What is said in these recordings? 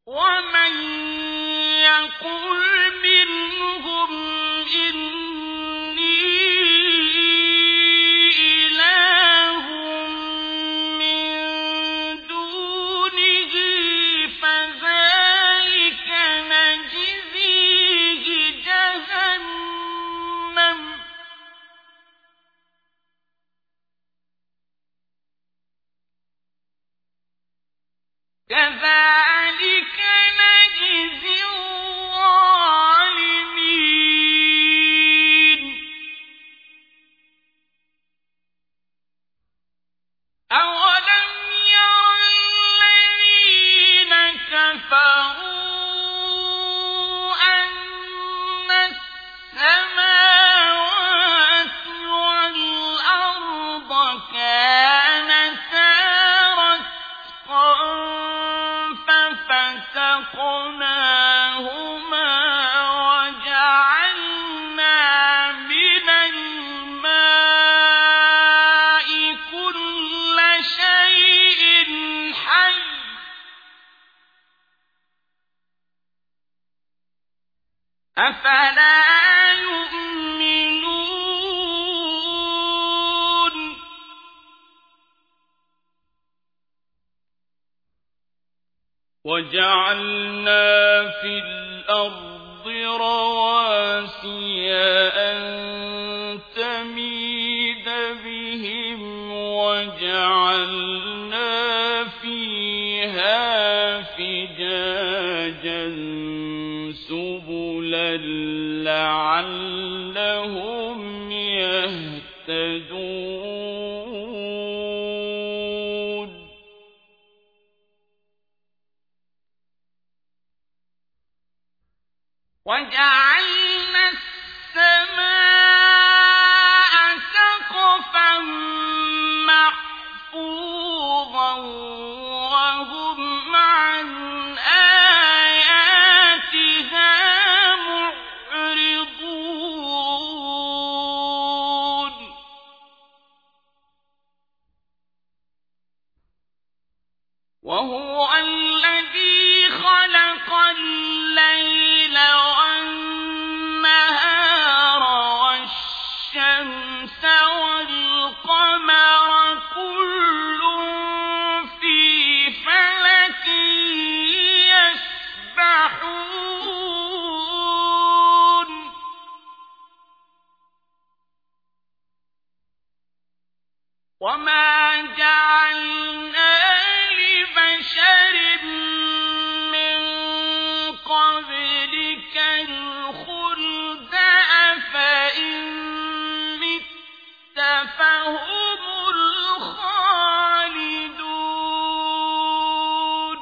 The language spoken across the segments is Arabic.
ومن يقل منهم إني إله من دونه فذلك نجزيه جهنم كذلك نجزي الظالمين أولم ير الذين كفروا أن السماوات والأرض كانتا رتقا ففتقناهما وجعلنا من الماء كل شيء حي أفلا يؤمنون وجعلنا في الأرض رواسي أن تميد بهم وجعلنا فيها فجاجا سبلا لعلهم يهتدون وجعلنا السماء سقفا محفوظا وهم عن آياتها معرضون وهو الذي خلق الليل والنهار والشمس والقمر كل في فلك يسبحون وما جعلنا لبشر من قبلك الخلد أفإن مت فهم الخالدون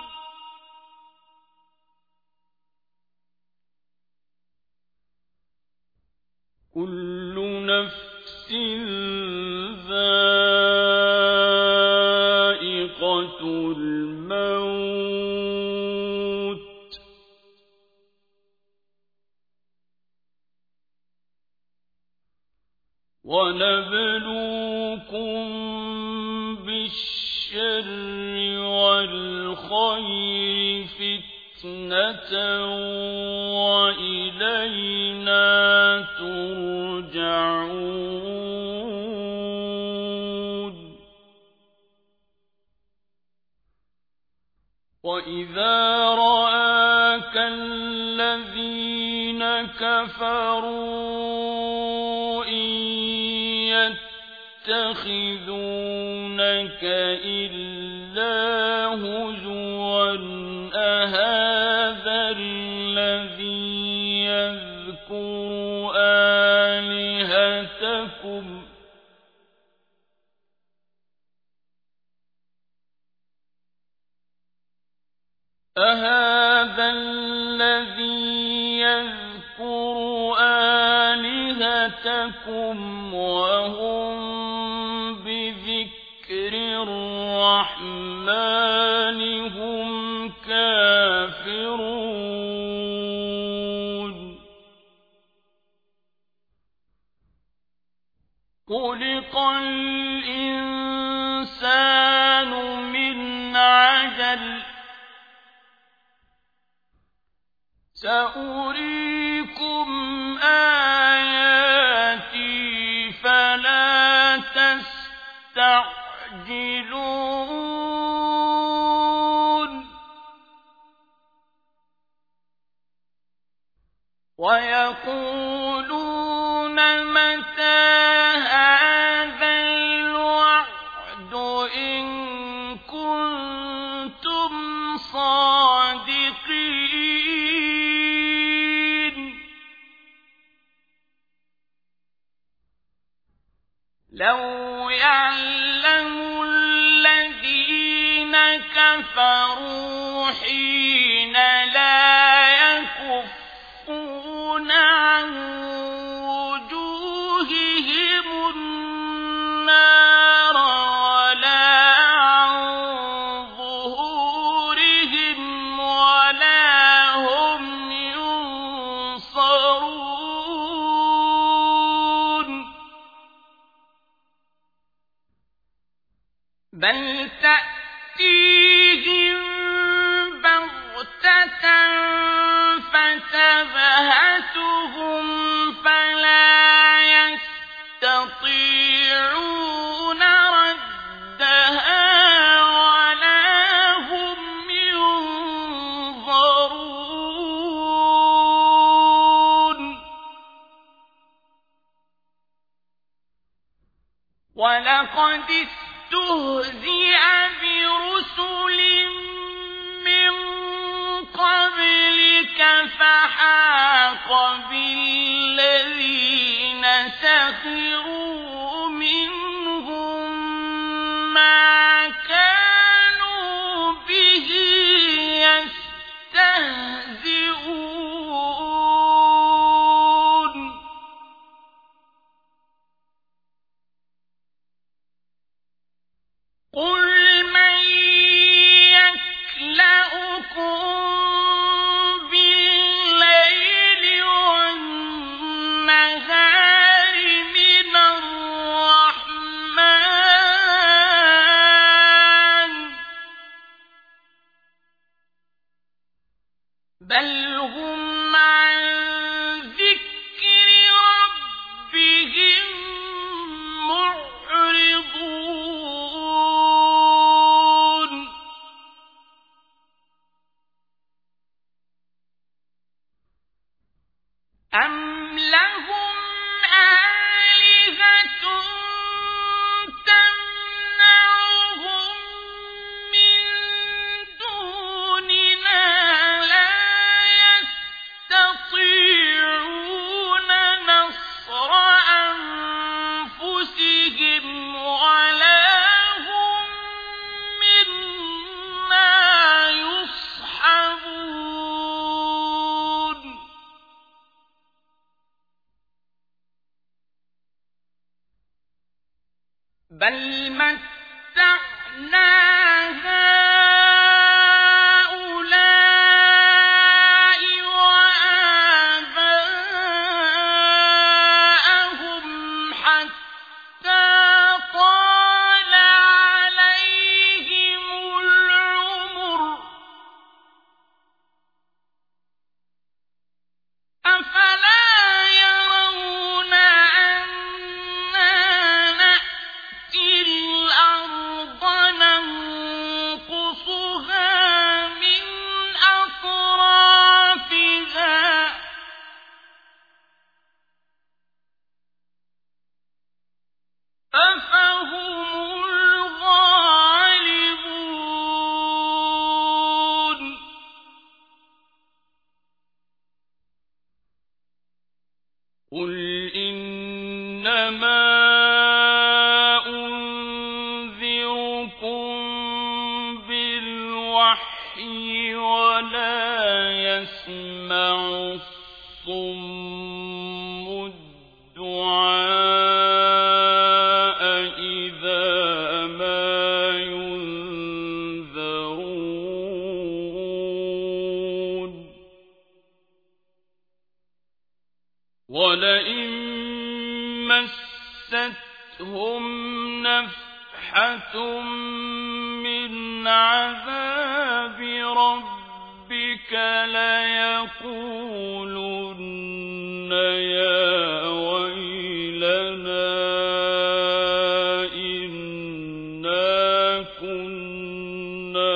كل نفس ذائقة الموت ونبلوكم بالشر والخير فتنة وإلينا ترجعون وإذا رآك الذين كفروا إن يتخذونك إلا هزوا أهذا الذي يذكر آلهتكم أهذا الذي يذكر آلهتكم وهم بذكر الرحمن هم كافرون خلق الإنسان من عجل سأريكم آياتي فلا تستعجلون ويقولون متى هذا الوعد إن كنتم صادقين لو يعلم الذين كفروا حين لا يكفون عن وجوههم النار ولا عن ظهورهم ولا هم ينصرون بل تأتيهم بغتة فتبهتهم فلا يستطيعون ردها ولا هم ينظرون ولقد استهزئ برسل من قبلك فحاق بالذين سخروا منهم ما كانوا به يستهزئون قل من يكلؤكم بالليل والنهار من الرحمن بل هم عن ذكر ربهم معرضون أم لهم آلهة تمنعهم من دوننا لا يستطيعون نصر أنفسهم ولا هم منا يصحبون بل متعنا هؤلاء وآباءهم حتى طال عليهم العمر أفلا يرون أنا نأتي الأرض ننقصها من أطرافها أفهم الغالبون قل إنما أنذركم بالوحي ولا يسمع الصم الدعاء إذا ما ينذرون ولئن مستهم نفحة من عذاب ربك ليقولن يا ويلنا إنا كنا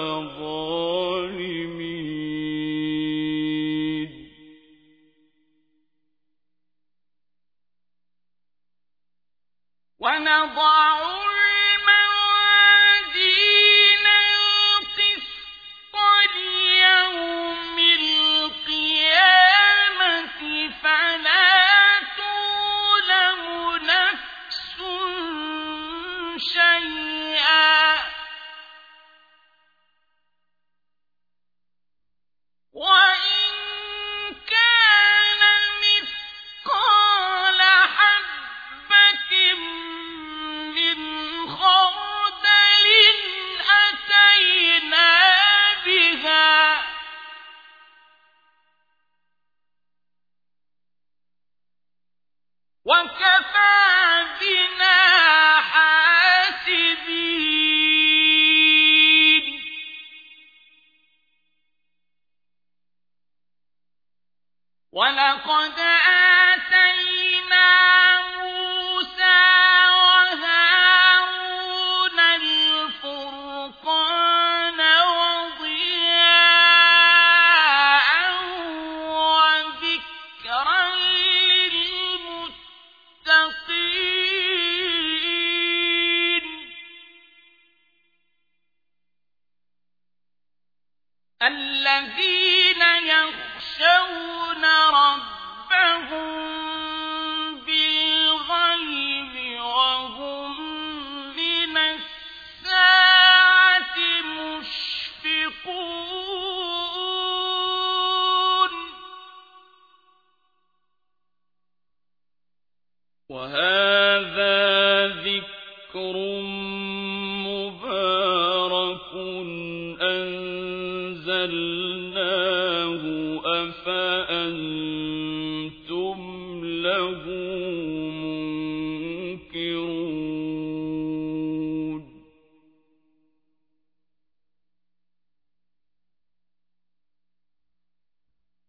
ظالمين ونضع الموازين القسط ليوم القيامة فلا تظلم نفس شيئا وإن كان مثقال حبة من خردل أتينا بها وكفى بنا حاسبين ولقد آتينا موسى وهارون الفرقان وضياء وذكرا للمتقين الذين يخشون ربهم بالغيب وهم من الساعة مشفقون